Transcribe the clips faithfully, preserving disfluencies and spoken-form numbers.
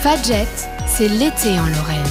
Fadjet, c'est l'été en Lorraine.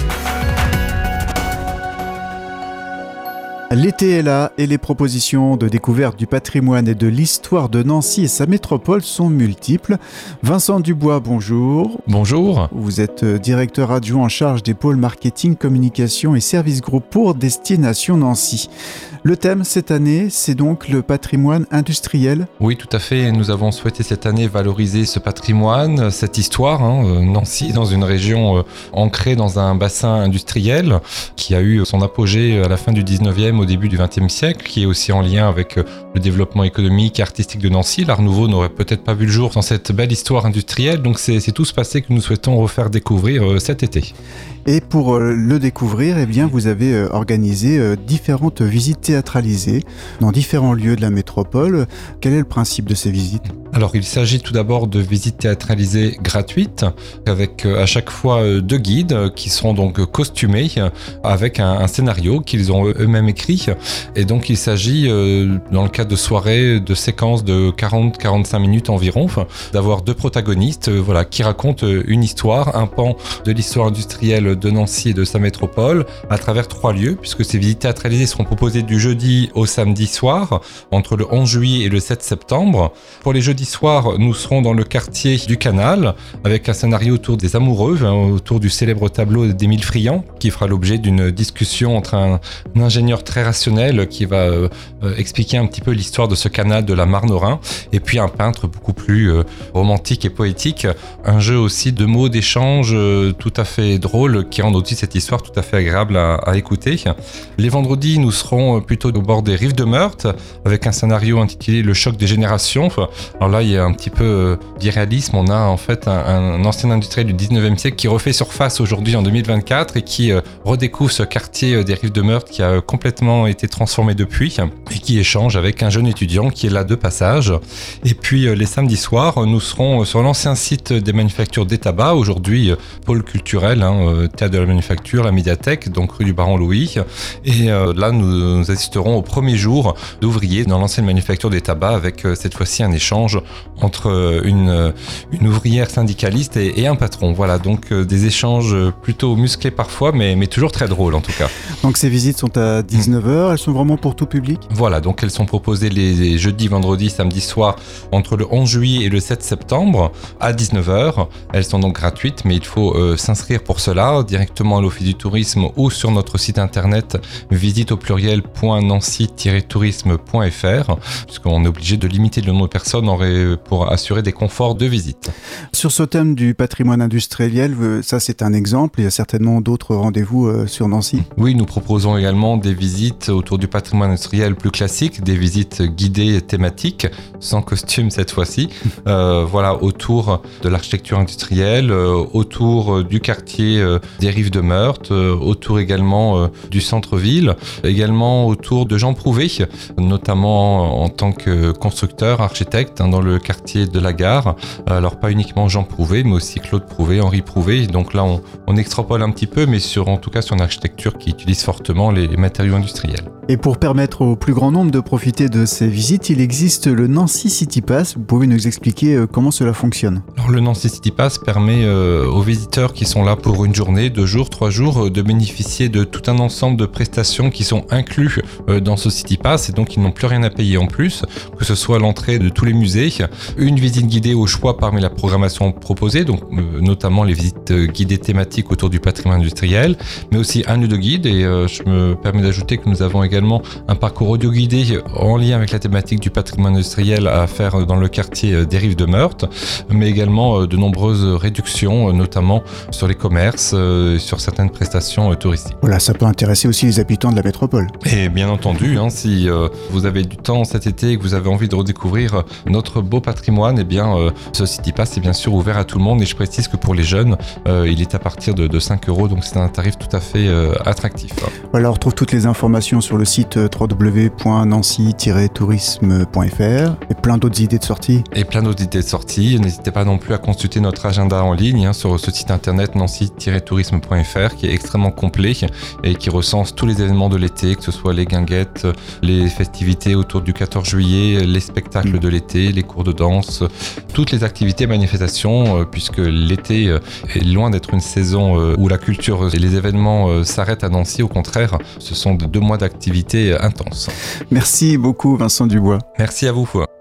L'été est là et les propositions de découverte du patrimoine et de l'histoire de Nancy et sa métropole sont multiples. Vincent Dubois, bonjour. Bonjour. Vous êtes directeur adjoint en charge des pôles marketing, communication et services groupes pour Destination Nancy. Le thème cette année, c'est donc le patrimoine industriel. Oui, tout à fait. Nous avons souhaité cette année valoriser ce patrimoine, cette histoire. Hein. Nancy, dans une région euh, ancrée dans un bassin industriel qui a eu son apogée à la fin du dix-neuvième, au début du vingtième siècle, qui est aussi en lien avec le développement économique et artistique de Nancy. L'Art Nouveau n'aurait peut-être pas vu le jour sans cette belle histoire industrielle. Donc c'est, c'est tout ce passé que nous souhaitons refaire découvrir euh, cet été. Et pour le découvrir, eh bien, vous avez organisé différentes visites théâtralisées dans différents lieux de la métropole. Quel est le principe de ces visites ? Alors, il s'agit tout d'abord de visites théâtralisées gratuites, avec à chaque fois deux guides qui seront donc costumés avec un, un scénario qu'ils ont eux-mêmes écrit. Et donc, il s'agit, dans le cadre de soirées, de séquences de quarante à quarante-cinq minutes environ, d'avoir deux protagonistes voilà, qui racontent une histoire, un pan de l'histoire industrielle de Nancy et de sa métropole à travers trois lieux, puisque ces visites théâtralisées seront proposées du jeudi au samedi soir, entre le onze juillet et le sept septembre. Pour les jeudis soirs, nous serons dans le quartier du Canal, avec un scénario autour des amoureux, autour du célèbre tableau d'Émile Friant, qui fera l'objet d'une discussion entre un, un ingénieur très rationnel qui va euh, expliquer un petit peu l'histoire de ce canal de la Marne au Rhin, et puis un peintre beaucoup plus euh, romantique et poétique, un jeu aussi de mots, d'échanges euh, tout à fait drôle, qui rend aussi cette histoire tout à fait agréable à, à écouter. Les vendredis, nous serons plutôt au bord des rives de Meurthe, avec un scénario intitulé Le choc des générations. Alors là, il y a un petit peu d'irréalisme. On a en fait un, un ancien industriel du dix-neuvième siècle qui refait surface aujourd'hui en deux mille vingt-quatre et qui euh, redécouvre ce quartier des rives de Meurthe qui a complètement été transformé depuis et qui échange avec un jeune étudiant qui est là de passage. Et puis euh, les samedis soirs, nous serons sur l'ancien site des manufactures des tabacs, aujourd'hui euh, pôle culturel, hein, théâtre de la manufacture, la médiathèque, donc rue du Baron Louis. Et euh, là, nous, nous assisterons au premier jour d'ouvriers dans l'ancienne manufacture des tabacs avec euh, cette fois-ci un échange entre une, une ouvrière syndicaliste et, et un patron. Voilà, donc euh, des échanges plutôt musclés parfois, mais, mais toujours très drôles en tout cas. Donc ces visites sont à dix-neuf heures, elles sont vraiment pour tout public ? Voilà, donc elles sont proposées les, les jeudis, vendredis, samedis soirs entre le onze juillet et le sept septembre à dix-neuf heures. Elles sont donc gratuites, mais il faut euh, s'inscrire pour cela directement à l'Office du tourisme ou sur notre site internet visite au pluriel point nancy tiret tourisme point f r, puisqu'on est obligé de limiter le nombre de personnes pour assurer des conforts de visite. Sur ce thème du patrimoine industriel, ça c'est un exemple, il y a certainement d'autres rendez-vous sur Nancy. Oui, nous proposons également des visites autour du patrimoine industriel plus classique, des visites guidées thématiques, sans costume cette fois-ci, euh, voilà, autour de l'architecture industrielle, euh, autour du quartier euh, des rives de Meurthe, euh, autour également euh, du centre-ville, également autour de Jean Prouvé, notamment en tant que constructeur, architecte, hein, dans le quartier de la Gare. Alors pas uniquement Jean Prouvé, mais aussi Claude Prouvé, Henri Prouvé. Donc là, on, on extrapole un petit peu, mais sur, en tout cas sur une architecture qui utilise fortement les, les matériaux industriels. Et pour permettre au plus grand nombre de profiter de ces visites, il existe le Nancy City Pass. Vous pouvez nous expliquer comment cela fonctionne ? Alors le Nancy City Pass permet euh, aux visiteurs qui sont là pour une journée, deux jours, trois jours, euh, de bénéficier de tout un ensemble de prestations qui sont inclus euh, dans ce City Pass, et donc ils n'ont plus rien à payer en plus, que ce soit l'entrée de tous les musées, une visite guidée au choix parmi la programmation proposée, donc euh, notamment les visites guidées thématiques autour du patrimoine industriel, mais aussi un lieu de guide, et euh, je me permets d'ajouter que nous avons également un parcours audio guidé en lien avec la thématique du patrimoine industriel à faire dans le quartier des rives de Meurthe, mais également de nombreuses réductions, notamment sur les commerces, sur certaines prestations touristiques. Voilà, ça peut intéresser aussi les habitants de la métropole. Et bien entendu, hein, si euh, vous avez du temps cet été et que vous avez envie de redécouvrir notre beau patrimoine, eh bien, euh, ce City Pass est bien sûr ouvert à tout le monde, et je précise que pour les jeunes, euh, il est à partir de, de cinq euros, donc c'est un tarif tout à fait euh, attractif. Voilà, on retrouve toutes les informations sur le site w w w point nancy tiret tourisme point f r et plein d'autres idées de sortie. Et plein d'autres idées de sortie. N'hésitez pas non plus à consulter notre agenda en ligne hein, sur ce site internet nancy tiret tourisme point f r qui est extrêmement complet et qui recense tous les événements de l'été, que ce soit les les guinguettes, les festivités autour du quatorze juillet, les spectacles de l'été, les cours de danse, toutes les activités, manifestations, puisque l'été est loin d'être une saison où la culture et les événements s'arrêtent à Nancy. Au contraire, ce sont deux mois d'activités intenses. Merci beaucoup Vincent Dubois. Merci à vous.